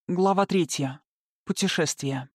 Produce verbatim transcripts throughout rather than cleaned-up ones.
Глава третья. Путешествие.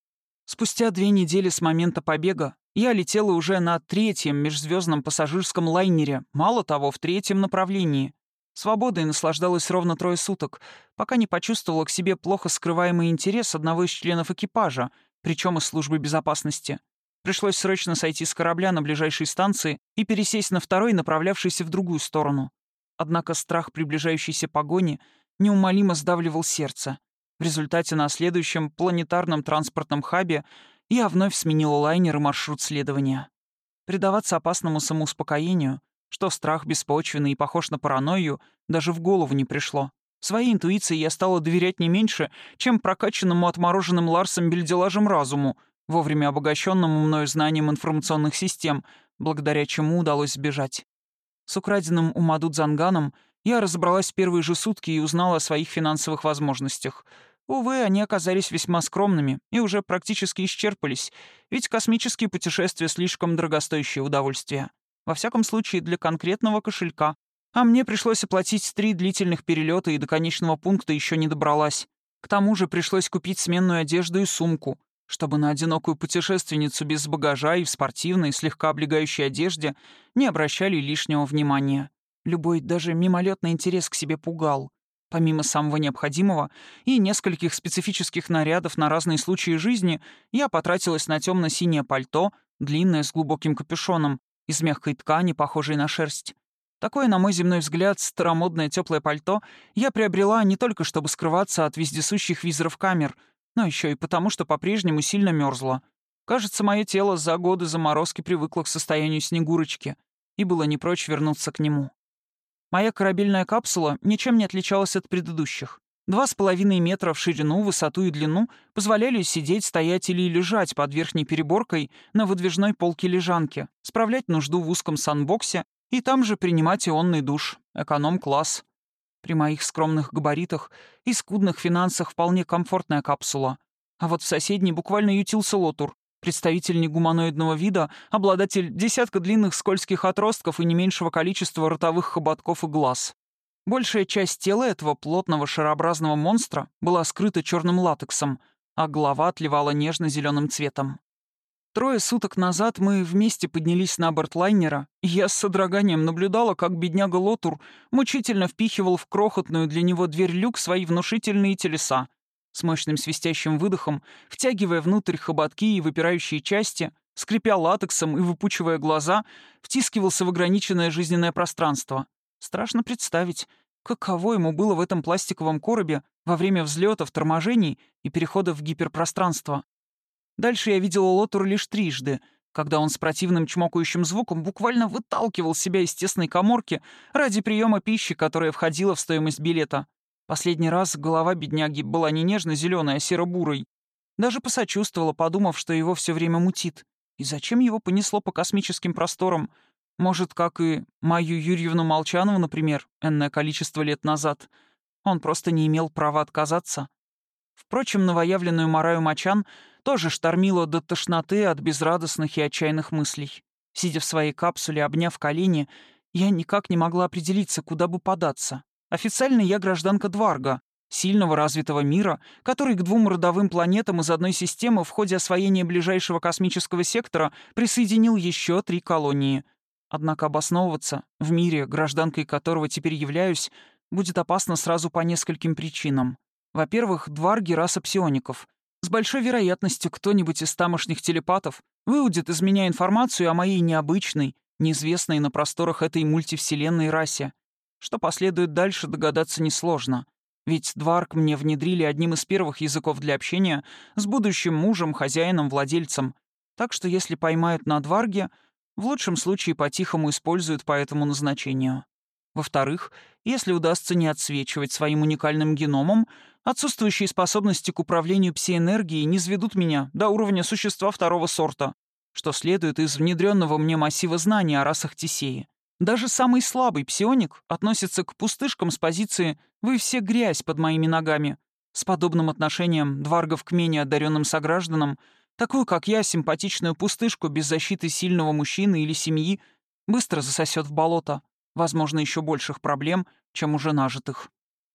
Спустя две недели с момента побега я летела уже на третьем межзвездном пассажирском лайнере, мало того, в третьем направлении. Свободой наслаждалась ровно трое суток, пока не почувствовала к себе плохо скрываемый интерес одного из членов экипажа, причем из службы безопасности. Пришлось срочно сойти с корабля на ближайшей станции и пересесть на второй, направлявшийся в другую сторону. Однако страх приближающейся погони неумолимо сдавливал сердце. В результате на следующем планетарном транспортном хабе я вновь сменила лайнер и маршрут следования. Предаваться опасному самоуспокоению, что страх беспочвенный и похож на паранойю, даже в голову не пришло. Своей интуиции я стала доверять не меньше, чем прокачанному отмороженным Ларсом бельделажем разуму, вовремя обогащенному мною знанием информационных систем, благодаря чему удалось сбежать. С украденным у Мадут Занганом я разобралась в первые же сутки и узнала о своих финансовых возможностях. Увы, они оказались весьма скромными и уже практически исчерпались, ведь космические путешествия — слишком дорогостоящее удовольствие. Во всяком случае, для конкретного кошелька. А мне пришлось оплатить три длительных перелета и до конечного пункта еще не добралась. К тому же пришлось купить сменную одежду и сумку, чтобы на одинокую путешественницу без багажа и в спортивной, слегка облегающей одежде не обращали лишнего внимания. Любой, даже мимолетный интерес к себе пугал. Помимо самого необходимого и нескольких специфических нарядов на разные случаи жизни, я потратилась на темно-синее пальто, длинное с глубоким капюшоном, из мягкой ткани, похожей на шерсть. Такое, на мой земной взгляд, старомодное теплое пальто я приобрела не только чтобы скрываться от вездесущих визоров камер, но еще и потому, что по-прежнему сильно мерзла. Кажется, мое тело за годы заморозки привыкло к состоянию Снегурочки и было не прочь вернуться к нему. Моя корабельная капсула ничем не отличалась от предыдущих. Два с половиной метра в ширину, высоту и длину позволяли сидеть, стоять или лежать под верхней переборкой на выдвижной полке лежанки, справлять нужду в узком санбоксе и там же принимать ионный душ, эконом-класс. При моих скромных габаритах и скудных финансах вполне комфортная капсула. А вот в соседней буквально ютился Лотур, представитель негуманоидного вида, обладатель десятка длинных скользких отростков и не меньшего количества ротовых хоботков и глаз. Большая часть тела этого плотного шарообразного монстра была скрыта черным латексом, а голова отливала нежно-зеленым цветом. Трое суток назад мы вместе поднялись на борт лайнера, и я с содроганием наблюдала, как бедняга Лотур мучительно впихивал в крохотную для него дверь люк свои внушительные телеса, с мощным свистящим выдохом, втягивая внутрь хоботки и выпирающие части, скрипя латексом и выпучивая глаза, втискивался в ограниченное жизненное пространство. Страшно представить, каково ему было в этом пластиковом коробе во время взлетов, торможений и переходов в гиперпространство. Дальше я видела Лотура лишь трижды, когда он с противным чмокающим звуком буквально выталкивал себя из тесной каморки ради приема пищи, которая входила в стоимость билета. Последний раз голова бедняги была не нежно-зеленой, а серо-бурой. Даже посочувствовала, подумав, что его все время мутит. И зачем его понесло по космическим просторам? Может, как и Майю Юрьевну Молчанову, например, энное количество лет назад. Он просто не имел права отказаться. Впрочем, новоявленную Мараю Мачан тоже штормило до тошноты от безрадостных и отчаянных мыслей. Сидя в своей капсуле, обняв колени, я никак не могла определиться, куда бы податься. Официально я гражданка Дварга, сильного развитого мира, который к двум родовым планетам из одной системы в ходе освоения ближайшего космического сектора присоединил еще три колонии. Однако обосновываться в мире, гражданкой которого теперь являюсь, будет опасно сразу по нескольким причинам. Во-первых, Дварги — раса псиоников. С большой вероятностью кто-нибудь из тамошних телепатов выудит из меня информацию о моей необычной, неизвестной на просторах этой мультивселенной расе. Что последует дальше, догадаться несложно. Ведь Дварг мне внедрили одним из первых языков для общения с будущим мужем, хозяином, владельцем. Так что если поймают на Дварге, в лучшем случае по-тихому используют по этому назначению. Во-вторых, если удастся не отсвечивать своим уникальным геномом, отсутствующие способности к управлению псиэнергией не сведут меня до уровня существа второго сорта, что следует из внедренного мне массива знаний о расах Тесеи. Даже самый слабый псионик относится к пустышкам с позиции «вы все грязь под моими ногами». С подобным отношением дваргов к менее одаренным согражданам, такую, как я, симпатичную пустышку без защиты сильного мужчины или семьи, быстро засосет в болото, возможно, еще больших проблем, чем уже нажитых.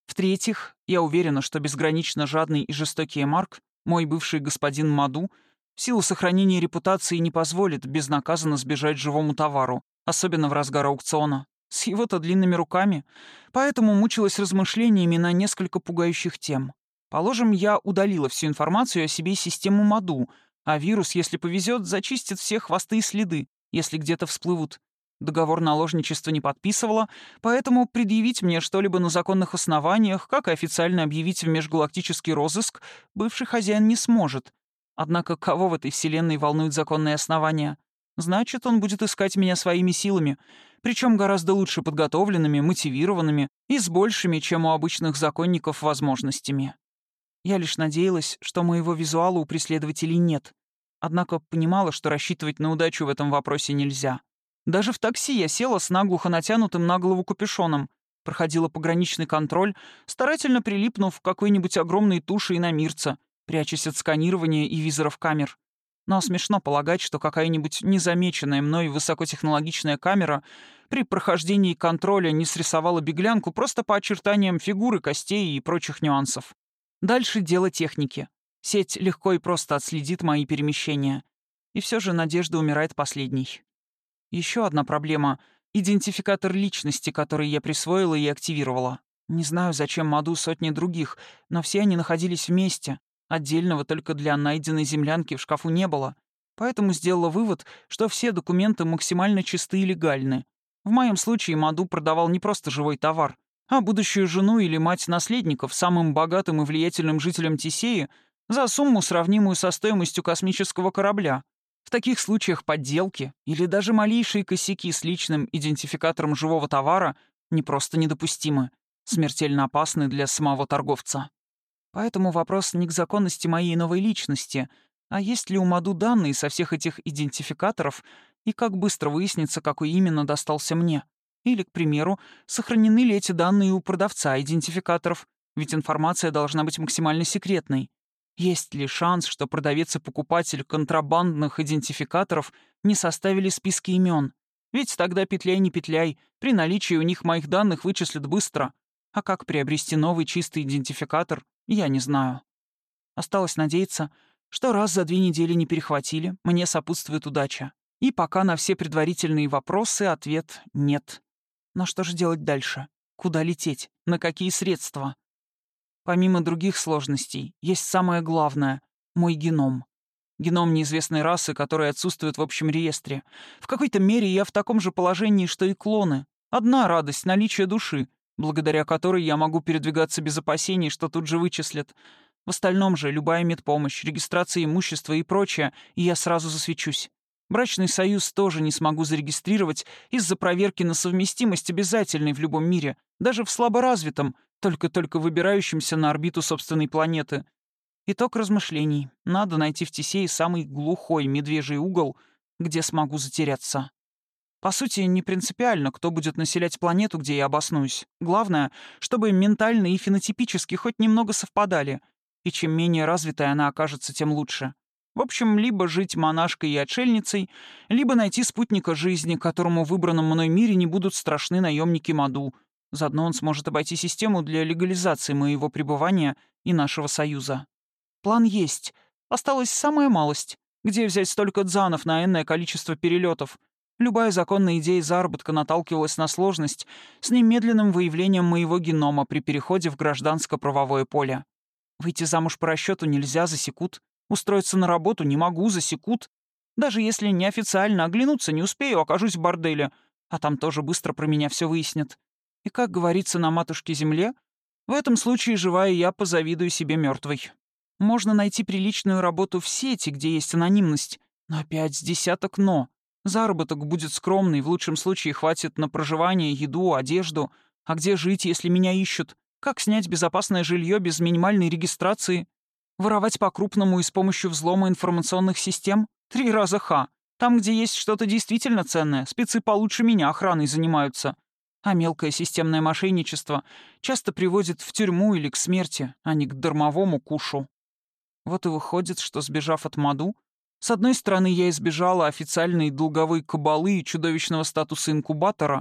В-третьих, я уверена, что безгранично жадный и жестокий Марк, мой бывший господин Маду, в силу сохранения репутации не позволит безнаказанно сбежать живому товару, особенно в разгар аукциона, с его-то длинными руками. Поэтому мучилась размышлениями на несколько пугающих тем. Положим, я удалила всю информацию о себе из системы Маду, а вирус, если повезет, зачистит все хвосты и следы, если где-то всплывут. Договор наложничества не подписывала, поэтому предъявить мне что-либо на законных основаниях, как и официально объявить в межгалактический розыск, бывший хозяин не сможет. Однако кого в этой вселенной волнуют законные основания? Значит, он будет искать меня своими силами, причем гораздо лучше подготовленными, мотивированными и с большими, чем у обычных законников, возможностями. Я лишь надеялась, что моего визуала у преследователей нет. Однако понимала, что рассчитывать на удачу в этом вопросе нельзя. Даже в такси я села с наглухо натянутым на голову капюшоном, проходила пограничный контроль, старательно прилипнув к какой-нибудь огромной туше иномирца, прячась от сканирования и визоров камер. Но смешно полагать, что какая-нибудь незамеченная мной высокотехнологичная камера при прохождении контроля не срисовала беглянку просто по очертаниям фигуры, костей и прочих нюансов. Дальше дело техники. Сеть легко и просто отследит мои перемещения. И все же надежда умирает последней. Еще одна проблема — идентификатор личности, который я присвоила и активировала. Не знаю, зачем Маду сотни других, но все они находились вместе. Отдельного только для найденной землянки в шкафу не было. Поэтому сделала вывод, что все документы максимально чисты и легальны. В моем случае Маду продавал не просто живой товар, а будущую жену или мать наследников самым богатым и влиятельным жителям Тесеи за сумму, сравнимую со стоимостью космического корабля. В таких случаях подделки или даже малейшие косяки с личным идентификатором живого товара не просто недопустимы, смертельно опасны для самого торговца. Поэтому вопрос не к законности моей новой личности, а есть ли у Маду данные со всех этих идентификаторов и как быстро выяснится, какой именно достался мне. Или, к примеру, сохранены ли эти данные у продавца идентификаторов, ведь информация должна быть максимально секретной. Есть ли шанс, что продавец и покупатель контрабандных идентификаторов не составили списки имен? Ведь тогда петляй не петляй, при наличии у них моих данных вычислят быстро. А как приобрести новый чистый идентификатор, я не знаю. Осталось надеяться, что раз за две недели не перехватили, мне сопутствует удача. И пока на все предварительные вопросы ответ «нет». Но что же делать дальше? Куда лететь? На какие средства? Помимо других сложностей, есть самое главное — мой геном. Геном неизвестной расы, который отсутствует в общем реестре. В какой-то мере я в таком же положении, что и клоны. Одна радость — наличие души, благодаря которой я могу передвигаться без опасений, что тут же вычислят. В остальном же любая медпомощь, регистрация имущества и прочее, и я сразу засвечусь. Брачный союз тоже не смогу зарегистрировать из-за проверки на совместимость, обязательной в любом мире, даже в слаборазвитом, только-только выбирающемся на орбиту собственной планеты. Итог размышлений. Надо найти в Тесее самый глухой медвежий угол, где смогу затеряться. По сути, не принципиально, кто будет населять планету, где я обоснуюсь. Главное, чтобы ментально и фенотипически хоть немного совпадали. И чем менее развитой она окажется, тем лучше. В общем, либо жить монашкой и отшельницей, либо найти спутника жизни, которому в выбранном мной мире не будут страшны наемники Маду. Заодно он сможет обойти систему для легализации моего пребывания и нашего союза. План есть. Осталась самая малость. Где взять столько дзанов на энное количество перелетов? Любая законная идея заработка наталкивалась на сложность с немедленным выявлением моего генома при переходе в гражданско-правовое поле. Выйти замуж по расчету нельзя, засекут. Устроиться на работу не могу, засекут. Даже если неофициально оглянуться не успею, окажусь в борделе. А там тоже быстро про меня все выяснят. И, как говорится на матушке земле, в этом случае живая я позавидую себе мертвой. Можно найти приличную работу в сети, где есть анонимность, но опять с десяток «но». Заработок будет скромный, в лучшем случае хватит на проживание, еду, одежду. А где жить, если меня ищут? Как снять безопасное жилье без минимальной регистрации? Воровать по-крупному и с помощью взлома информационных систем? Три раза ха. Там, где есть что-то действительно ценное, спецы получше меня охраной занимаются. А мелкое системное мошенничество часто приводит в тюрьму или к смерти, а не к дармовому кушу. Вот и выходит, что, сбежав от Маду, с одной стороны, я избежала официальной долговой кабалы и чудовищного статуса инкубатора,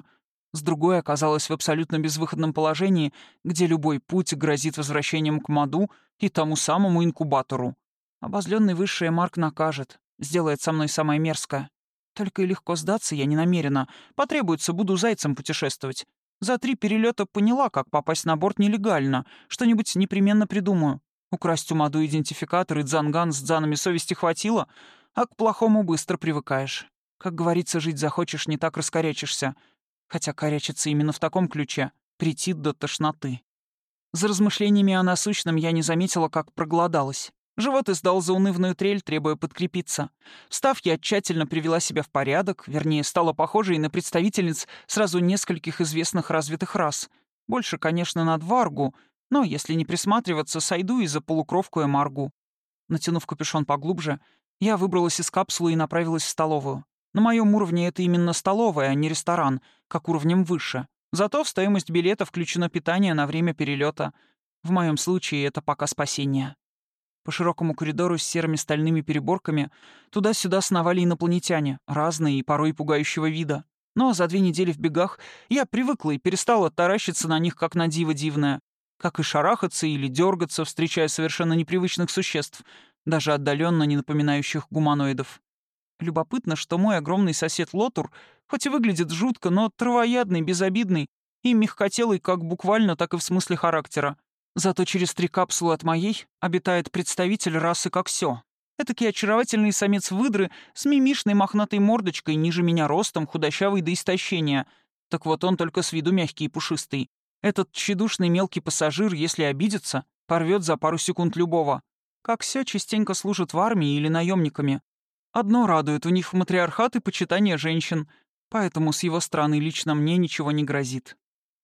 С другой оказалась в абсолютно безвыходном положении, где любой путь грозит возвращением к Маду и тому самому инкубатору. Обозленный высший Марк накажет, сделает со мной самое мерзкое. Только и легко сдаться я не намерена. Потребуется, буду зайцем путешествовать. За три перелета поняла, как попасть на борт нелегально. Что-нибудь непременно придумаю. Украсть у Маду идентификатор и дзанган с дзанами совести хватило, а к плохому быстро привыкаешь. Как говорится, жить захочешь, не так раскорячишься. Хотя корячиться именно в таком ключе претит до тошноты. За размышлениями о насущном я не заметила, как проголодалась. Живот издал заунывную трель, требуя подкрепиться. Встав, я тщательно привела себя в порядок, вернее, стала похожей на представительниц сразу нескольких известных развитых рас. Больше, конечно, на дваргу, но, если не присматриваться, сойду и за полукровку эмаргу. Натянув капюшон поглубже, я выбралась из капсулы и направилась в столовую. На моем уровне это именно столовая, а не ресторан, как уровнем выше. Зато в стоимость билета включено питание на время перелета. В моем случае это пока спасение. По широкому коридору с серыми стальными переборками туда-сюда сновали инопланетяне, разные и порой пугающего вида. Но за две недели в бегах я привыкла и перестала таращиться на них, как на диво дивное. Как и шарахаться или дергаться, встречая совершенно непривычных существ, даже отдаленно не напоминающих гуманоидов. Любопытно, что мой огромный сосед Лотур, хоть и выглядит жутко, но травоядный, безобидный и мягкотелый как буквально, так и в смысле характера. Зато через три капсулы от моей обитает представитель расы Коксё. Этакий очаровательный самец выдры с мимишной мохнатой мордочкой, ниже меня ростом, худощавый до истощения. Так вот он только с виду мягкий и пушистый. Этот тщедушный мелкий пассажир, если обидится, порвет за пару секунд любого. Коксё частенько служат в армии или наемниками. Одно радует, у них матриархат и почитание женщин, поэтому с его стороны лично мне ничего не грозит.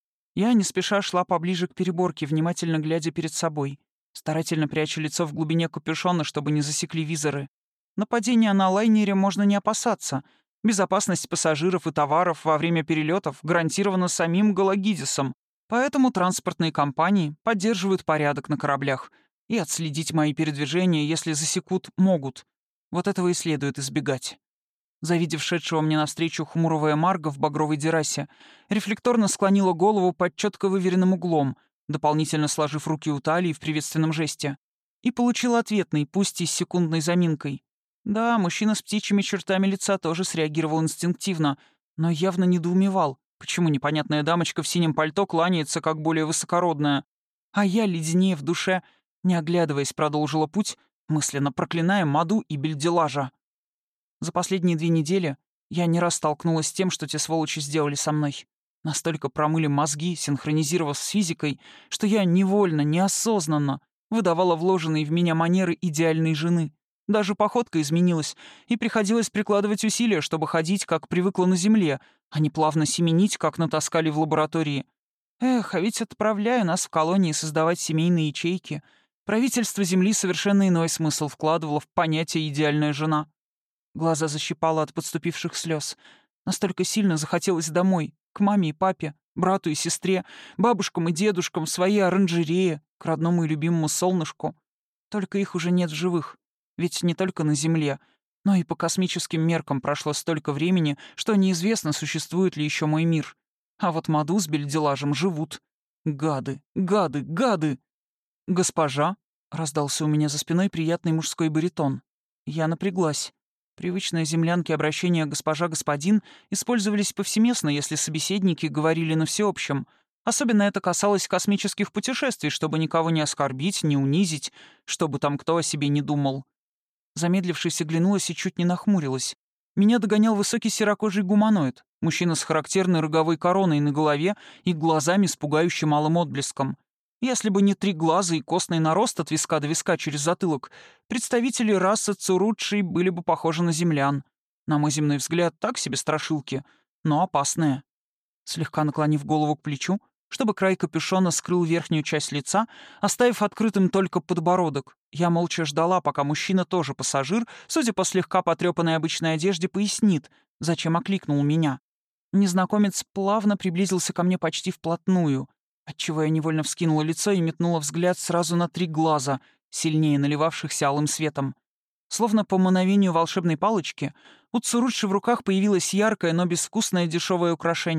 Я не спеша шла поближе к переборке, внимательно глядя перед собой, старательно пряча лицо в глубине капюшона, чтобы не засекли визоры. Нападения на лайнере можно не опасаться. Безопасность пассажиров и товаров во время перелетов гарантирована самим Галагидисом, поэтому транспортные компании поддерживают порядок на кораблях и отследить мои передвижения, если засекут, могут. Вот этого и следует избегать. Завидев шедшего мне навстречу хмурого Эмарга в багровой дерасе, рефлекторно склонила голову под четко выверенным углом, дополнительно сложив руки у талии в приветственном жесте, и получила ответный, пусть и с секундной заминкой. Да, мужчина с птичьими чертами лица тоже среагировал инстинктивно, но явно недоумевал, почему непонятная дамочка в синем пальто кланяется как более высокородная. А я, леденее в душе, не оглядываясь, продолжила путь, мысленно проклиная Маду и Бельделажа. За последние две недели я не раз столкнулась с тем, что те сволочи сделали со мной. Настолько промыли мозги, синхронизировав с физикой, что я невольно, неосознанно выдавала вложенные в меня манеры идеальной жены. Даже походка изменилась, и приходилось прикладывать усилия, чтобы ходить, как привыкла на земле, а не плавно семенить, как натаскали в лаборатории. Эх, а ведь отправляя нас в колонии создавать семейные ячейки, правительство Земли совершенно иной смысл вкладывало в понятие «идеальная жена». Глаза защипало от подступивших слез. Настолько сильно захотелось домой, к маме и папе, брату и сестре, бабушкам и дедушкам, в своей оранжерее, к родному и любимому солнышку. Только их уже нет в живых. Ведь не только на Земле, но и по космическим меркам прошло столько времени, что неизвестно, существует ли еще мой мир. А вот Маду с Бельделажем живут. Гады, гады, гады! «Госпожа?» — раздался у меня за спиной приятный мужской баритон. Я напряглась. Привычные землянки обращения «госпожа-господин» использовались повсеместно, если собеседники говорили на всеобщем. Особенно это касалось космических путешествий, чтобы никого не оскорбить, не унизить, чтобы там кто о себе не думал. Замедлившись, оглянулась и чуть не нахмурилась. Меня догонял высокий серокожий гуманоид, мужчина с характерной роговой короной на голове и глазами с пугающе малым отблеском. Если бы не три глаза и костный нарост от виска до виска через затылок, представители расы Цурудши были бы похожи на землян. На мой земной взгляд, так себе страшилки, но опасные. Слегка наклонив голову к плечу, чтобы край капюшона скрыл верхнюю часть лица, оставив открытым только подбородок, я молча ждала, пока мужчина, тоже пассажир, судя по слегка потрепанной обычной одежде, пояснит, зачем окликнул меня. Незнакомец плавно приблизился ко мне почти вплотную, отчего я невольно вскинула лицо и метнула взгляд сразу на три глаза, сильнее наливавшихся алым светом. Словно по мановению волшебной палочки, у Цурудши в руках появилось яркое, но безвкусное дешевое украшение.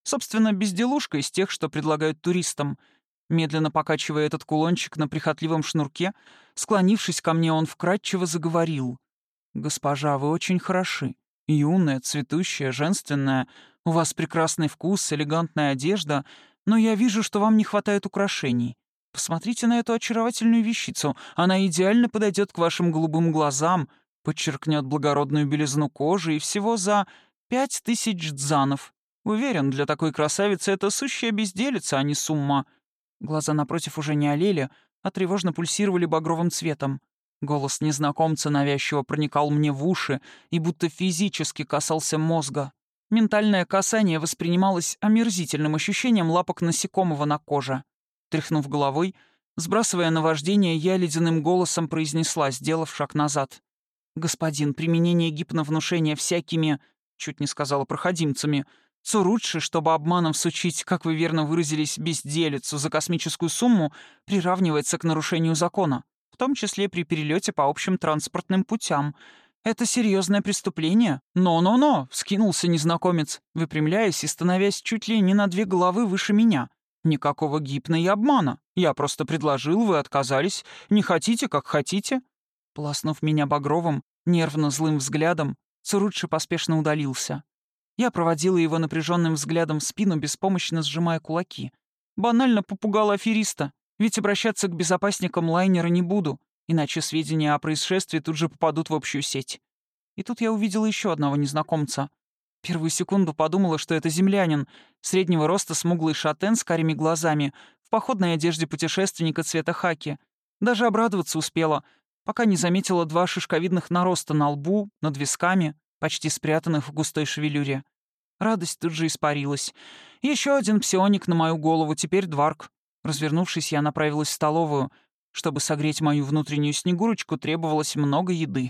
Собственно, безделушка из тех, что предлагают туристам. Медленно покачивая этот кулончик на прихотливом шнурке, склонившись ко мне, он вкратчиво заговорил. «Госпожа, вы очень хороши. Юная, цветущая, женственная. У вас прекрасный вкус, элегантная одежда, но я вижу, что вам не хватает украшений. Посмотрите на эту очаровательную вещицу. Она идеально подойдет к вашим голубым глазам, подчеркнет благородную белизну кожи и всего за пять тысяч дзанов. Уверен, для такой красавицы это сущая безделица, а не сумма». Глаза напротив уже не олели, а тревожно пульсировали багровым цветом. Голос незнакомца навязчиво проникал мне в уши и будто физически касался мозга. Ментальное касание воспринималось омерзительным ощущением лапок насекомого на коже. Тряхнув головой, сбрасывая наваждение, я ледяным голосом произнесла, сделав шаг назад. «Господин, применение гипновнушения всякими, чуть не сказала проходимцами, Цурудши, чтобы обманом сучить, как вы верно выразились, безделицу за космическую сумму, приравнивается к нарушению закона, в том числе при перелете по общим транспортным путям. Это серьезное преступление. Но-но-но!» — вскинулся незнакомец, выпрямляясь и становясь чуть ли не на две головы выше меня. «Никакого гипно и обмана. Я просто предложил, вы отказались. Не хотите, как хотите». Полоснув меня багровым, нервно злым взглядом, Цурудши поспешно удалился. Я проводила его напряженным взглядом в спину, беспомощно сжимая кулаки. Банально попугала афериста, ведь обращаться к безопасникам лайнера не буду, иначе сведения о происшествии тут же попадут в общую сеть. И тут я увидела еще одного незнакомца. Первую секунду подумала, что это землянин, среднего роста смуглый шатен с карими глазами, в походной одежде путешественника цвета хаки. Даже обрадоваться успела, пока не заметила два шишковидных нароста на лбу, над висками, почти спрятанных в густой шевелюре. Радость тут же испарилась. Еще один псионик на мою голову, теперь Дварк. Развернувшись, я направилась в столовую. Чтобы согреть мою внутреннюю Снегурочку, требовалось много еды.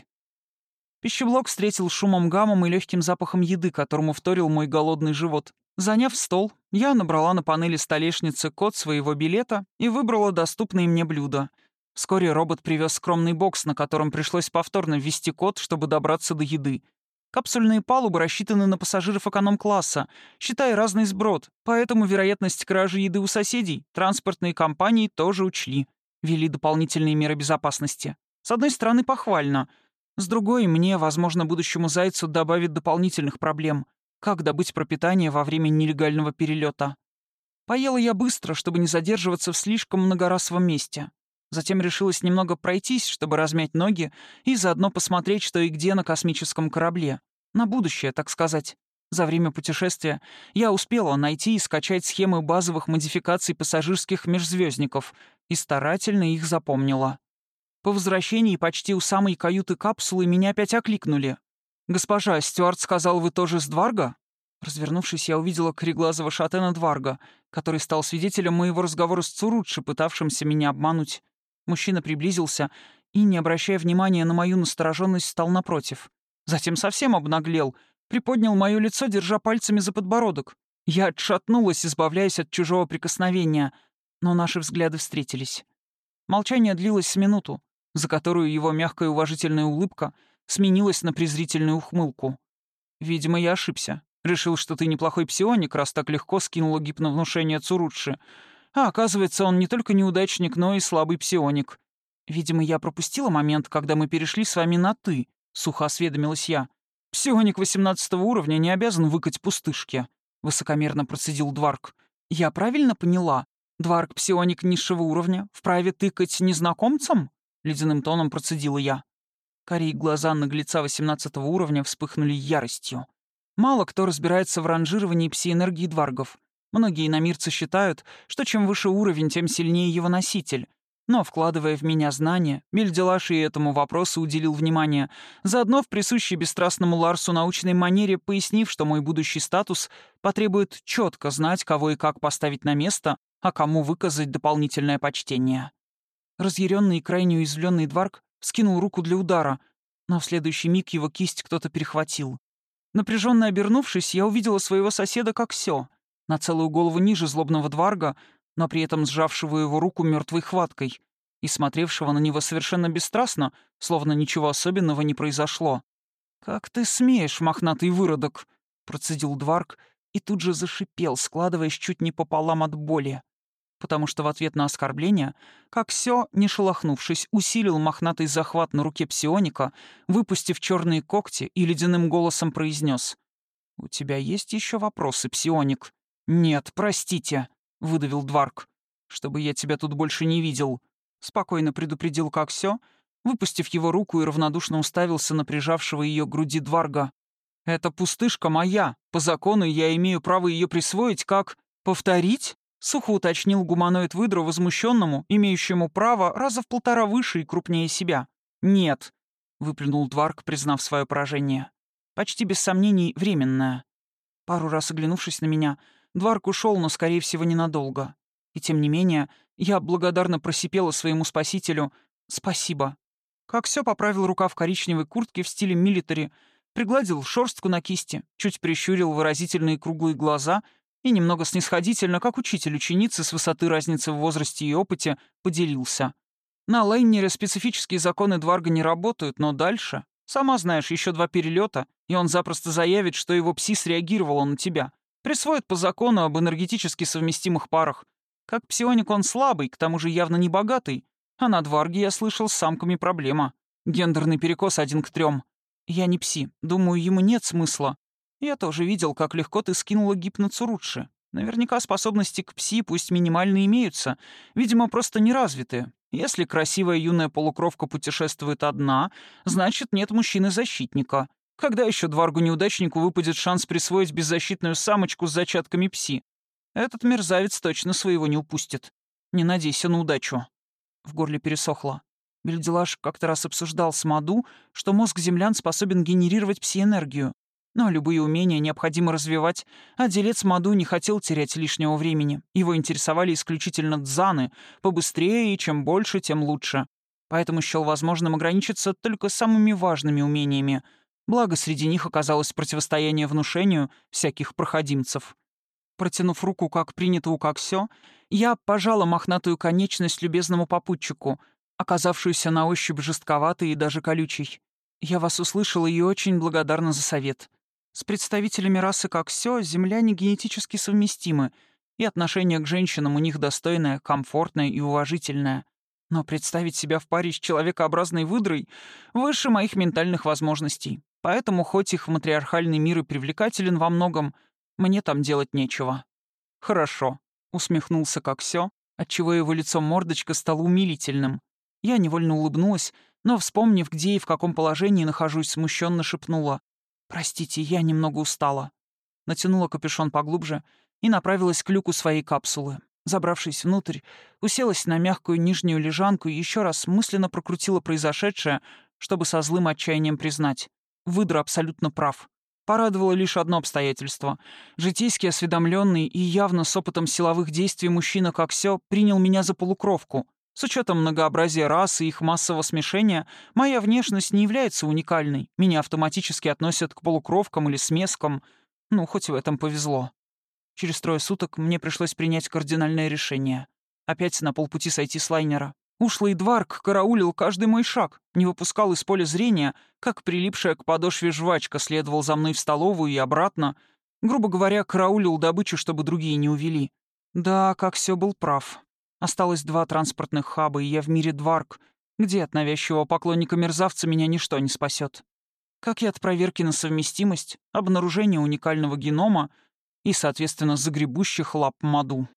Пищеблок встретил шумом гамом и легким запахом еды, которому вторил мой голодный живот. Заняв стол, я набрала на панели столешницы код своего билета и выбрала доступные мне блюда. Вскоре робот привез скромный бокс, на котором пришлось повторно ввести код, чтобы добраться до еды. Капсульные палубы рассчитаны на пассажиров эконом-класса, считая разный сброд, поэтому вероятность кражи еды у соседей транспортные компании тоже учли. Ввели дополнительные меры безопасности. С одной стороны, похвально. С другой, мне, возможно, будущему зайцу добавит дополнительных проблем. Как добыть пропитание во время нелегального перелета? Поела я быстро, чтобы не задерживаться в слишком многорасовом месте. Затем решилась немного пройтись, чтобы размять ноги и заодно посмотреть, что и где на космическом корабле. На будущее, так сказать. За время путешествия я успела найти и скачать схемы базовых модификаций пассажирских межзвездников и старательно их запомнила. По возвращении почти у самой каюты капсулы меня опять окликнули. «Госпожа, Стюарт сказал, вы тоже с Дварга?» Развернувшись, я увидела кореглазого шатена Дварга, который стал свидетелем моего разговора с Цурудши, пытавшимся меня обмануть. Мужчина приблизился и, не обращая внимания на мою настороженность, стал напротив. Затем совсем обнаглел, приподнял мое лицо, держа пальцами за подбородок. Я отшатнулась, избавляясь от чужого прикосновения, но наши взгляды встретились. Молчание длилось с минуту, за которую его мягкая уважительная улыбка сменилась на презрительную ухмылку. «Видимо, я ошибся. Решил, что ты неплохой псионик, раз так легко скинула гипновнушение Цурудши. А оказывается, он не только неудачник, но и слабый псионик. Видимо, я пропустила момент, когда мы перешли с вами на «ты», — сухо осведомилась я. «Псионик восемнадцатого уровня не обязан выкать пустышки», — высокомерно процедил Дварк. «Я правильно поняла? Дварк — псионик низшего уровня, вправе тыкать незнакомцам?» — ледяным тоном процедила я. Карие глаза наглеца восемнадцатого уровня вспыхнули яростью. Мало кто разбирается в ранжировании пси-энергии дваргов. Многие иномирцы считают, что чем выше уровень, тем сильнее его носитель. Но, вкладывая в меня знания, Мельдилаш и этому вопросу уделил внимание, заодно в присущей бесстрастному Ларсу научной манере пояснив, что мой будущий статус потребует четко знать, кого и как поставить на место, а кому выказать дополнительное почтение. Разъяренный и крайне уязвленный Дварг вскинул руку для удара, но в следующий миг его кисть кто-то перехватил. Напряженно обернувшись, я увидела своего соседа как Сё, на целую голову ниже злобного Дварга, но при этом сжавшего его руку мертвой хваткой и смотревшего на него совершенно бесстрастно, словно ничего особенного не произошло. «Как ты смеешь, мохнатый выродок!» — процедил Дварг и тут же зашипел, складываясь чуть не пополам от боли. Потому что в ответ на оскорбление, как все, не шелохнувшись, усилил мохнатый захват на руке псионика, выпустив черные когти и ледяным голосом произнес: «У тебя есть еще вопросы, псионик?» «Нет, простите», — выдавил Дварк. «Чтобы я тебя тут больше не видел», — спокойно предупредил Коксё, выпустив его руку и равнодушно уставился на прижавшего ее к груди Дварга. «Эта пустышка моя. По закону я имею право ее присвоить как...» «Повторить?» — сухо уточнил гуманоид выдра возмущенному, имеющему право раза в полтора выше и крупнее себя. «Нет», — выплюнул Дварг, признав свое поражение. «Почти без сомнений временное». Пару раз оглянувшись на меня, Дварг ушел, но, скорее всего, ненадолго. И тем не менее, я благодарно просипела своему спасителю «спасибо». Как все поправил рукав коричневой куртки в стиле милитари, пригладил шорстку на кисти, чуть прищурил выразительные круглые глаза и немного снисходительно, как учитель ученицы с высоты разницы в возрасте и опыте, поделился. На лайнере специфические законы Дварга не работают, но дальше... Сама знаешь, еще два перелета, и он запросто заявит, что его пси среагировало на тебя. Присвоит по закону об энергетически совместимых парах. Как псионик он слабый, к тому же явно не богатый. А на Дварге, я слышал, с самками проблема. Гендерный перекос один к трем. Я не пси. Думаю, ему нет смысла. Я тоже видел, как легко ты скинула гипноцурутши. Наверняка способности к пси, пусть минимально имеются, видимо, просто неразвитые. Если красивая юная полукровка путешествует одна, значит, нет мужчины-защитника. Когда еще Дваргу-неудачнику выпадет шанс присвоить беззащитную самочку с зачатками пси? Этот мерзавец точно своего не упустит. Не надейся на удачу. В горле пересохло. Бельделаш как-то раз обсуждал с Маду, что мозг землян способен генерировать пси-энергию. Но любые умения необходимо развивать, а делец Маду не хотел терять лишнего времени. Его интересовали исключительно дзаны, побыстрее, и чем больше, тем лучше. Поэтому счел возможным ограничиться только самыми важными умениями. Благо, среди них оказалось противостояние внушению всяких проходимцев. Протянув руку, как принято у Коксё, я пожала мохнатую конечность любезному попутчику, оказавшуюся на ощупь жестковатой и даже колючей. Я вас услышала и очень благодарна за совет. С представителями расы Коксё земляне генетически совместимы, и отношение к женщинам у них достойное, комфортное и уважительное. Но представить себя в паре с человекообразной выдрой выше моих ментальных возможностей. Поэтому, хоть их матриархальный мир и привлекателен во многом, мне там делать нечего. «Хорошо», — усмехнулся Коксё, отчего его лицо мордочка стало умилительным. Я невольно улыбнулась, но, вспомнив, где и в каком положении нахожусь, смущенно шепнула: «Простите, я немного устала». Натянула капюшон поглубже и направилась к люку своей капсулы. Забравшись внутрь, уселась на мягкую нижнюю лежанку и еще раз мысленно прокрутила произошедшее, чтобы со злым отчаянием признать: выдра абсолютно прав. Порадовало лишь одно обстоятельство. Житейски осведомленный и явно с опытом силовых действий мужчина Коксё принял меня за полукровку. С учетом многообразия рас и их массового смешения, моя внешность не является уникальной. Меня автоматически относят к полукровкам или смескам. Ну, хоть в этом повезло. Через трое суток мне пришлось принять кардинальное решение. Опять на полпути сойти с лайнера. Ушлый Дварг караулил каждый мой шаг, не выпускал из поля зрения, как прилипшая к подошве жвачка следовал за мной в столовую и обратно. Грубо говоря, караулил добычу, чтобы другие не увели. Да, как все был прав. Осталось два транспортных хаба, и я в мире Дварг, где от навязчивого поклонника-мерзавца меня ничто не спасет. Как и от проверки на совместимость, обнаружения уникального генома и, соответственно, загребущих лап Маду.